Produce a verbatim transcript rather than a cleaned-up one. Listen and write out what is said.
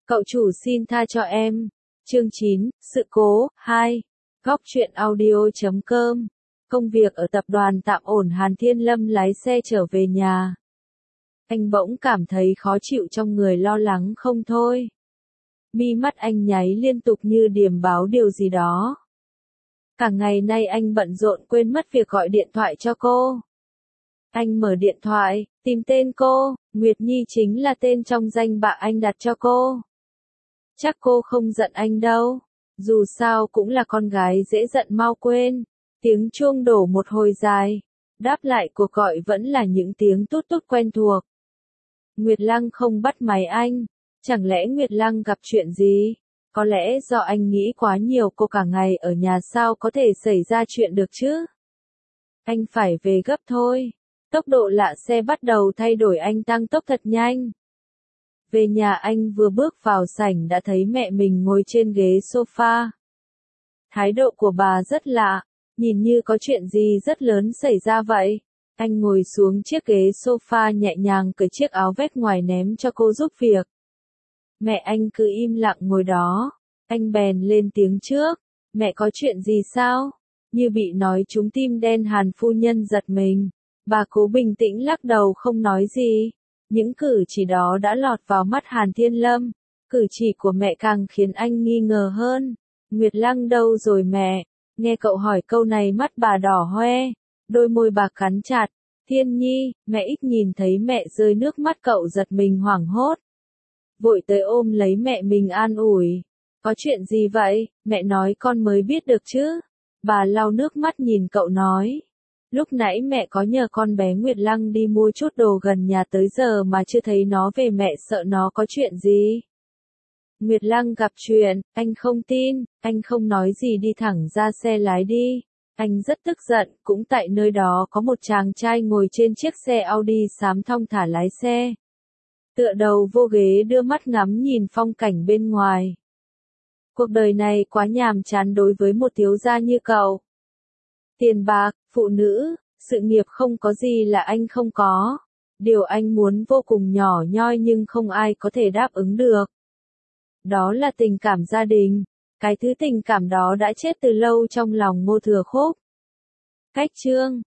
Cậu chủ xin tha cho em. Chương chín, sự cố, hai. Góc truyện audio chấm com. Công việc ở tập đoàn tạm ổn, Hàn Thiên Lâm lái xe trở về nhà. Anh bỗng cảm thấy khó chịu trong người, lo lắng không thôi. Mi mắt anh nháy liên tục như điềm báo điều gì đó. Cả ngày nay anh bận rộn quên mất việc gọi điện thoại cho cô. Anh mở điện thoại, tìm tên cô, Nguyệt Nhi chính là tên trong danh bạ anh đặt cho cô. Chắc cô không giận anh đâu, dù sao cũng là con gái dễ giận mau quên. Tiếng chuông đổ một hồi dài, đáp lại cuộc gọi vẫn là những tiếng tút tút quen thuộc. Nguyệt Lăng không bắt máy anh, chẳng lẽ Nguyệt Lăng gặp chuyện gì? Có lẽ do anh nghĩ quá nhiều, cô cả ngày ở nhà sao có thể xảy ra chuyện được chứ? Anh phải về gấp thôi. Tốc độ lạ xe bắt đầu thay đổi, anh tăng tốc thật nhanh. Về nhà anh vừa bước vào sảnh đã thấy mẹ mình ngồi trên ghế sofa. Thái độ của bà rất lạ, nhìn như có chuyện gì rất lớn xảy ra vậy. Anh ngồi xuống chiếc ghế sofa nhẹ nhàng cởi chiếc áo vest ngoài ném cho cô giúp việc. Mẹ anh cứ im lặng ngồi đó. Anh bèn lên tiếng trước. Mẹ có chuyện gì sao? Như bị nói trúng tim đen, Hàn phu nhân giật mình. Bà cố bình tĩnh lắc đầu không nói gì. Những cử chỉ đó đã lọt vào mắt Hàn Thiên Lâm. Cử chỉ của mẹ càng khiến anh nghi ngờ hơn. Nguyệt Lăng đâu rồi mẹ? Nghe cậu hỏi câu này mắt bà đỏ hoe. Đôi môi bà cắn chặt. Thiên Nhi, mẹ ít nhìn thấy mẹ rơi nước mắt, cậu giật mình hoảng hốt. Vội tới ôm lấy mẹ mình an ủi. Có chuyện gì vậy? Mẹ nói con mới biết được chứ. Bà lau nước mắt nhìn cậu nói. Lúc nãy mẹ có nhờ con bé Nguyệt Lăng đi mua chút đồ gần nhà tới giờ mà chưa thấy nó về, mẹ sợ nó có chuyện gì. Nguyệt Lăng gặp chuyện, anh không tin, anh không nói gì, đi thẳng ra xe lái đi. Anh rất tức giận, cũng tại nơi đó có một chàng trai ngồi trên chiếc xe Audi xám thong thả lái xe. Tựa đầu vô ghế đưa mắt ngắm nhìn phong cảnh bên ngoài. Cuộc đời này quá nhàm chán đối với một thiếu gia như cậu. Tiền bạc, phụ nữ, sự nghiệp không có gì là anh không có. Điều anh muốn vô cùng nhỏ nhoi nhưng không ai có thể đáp ứng được. Đó là tình cảm gia đình. Cái thứ tình cảm đó đã chết từ lâu trong lòng Ngô Thừa Khúc. Cách chương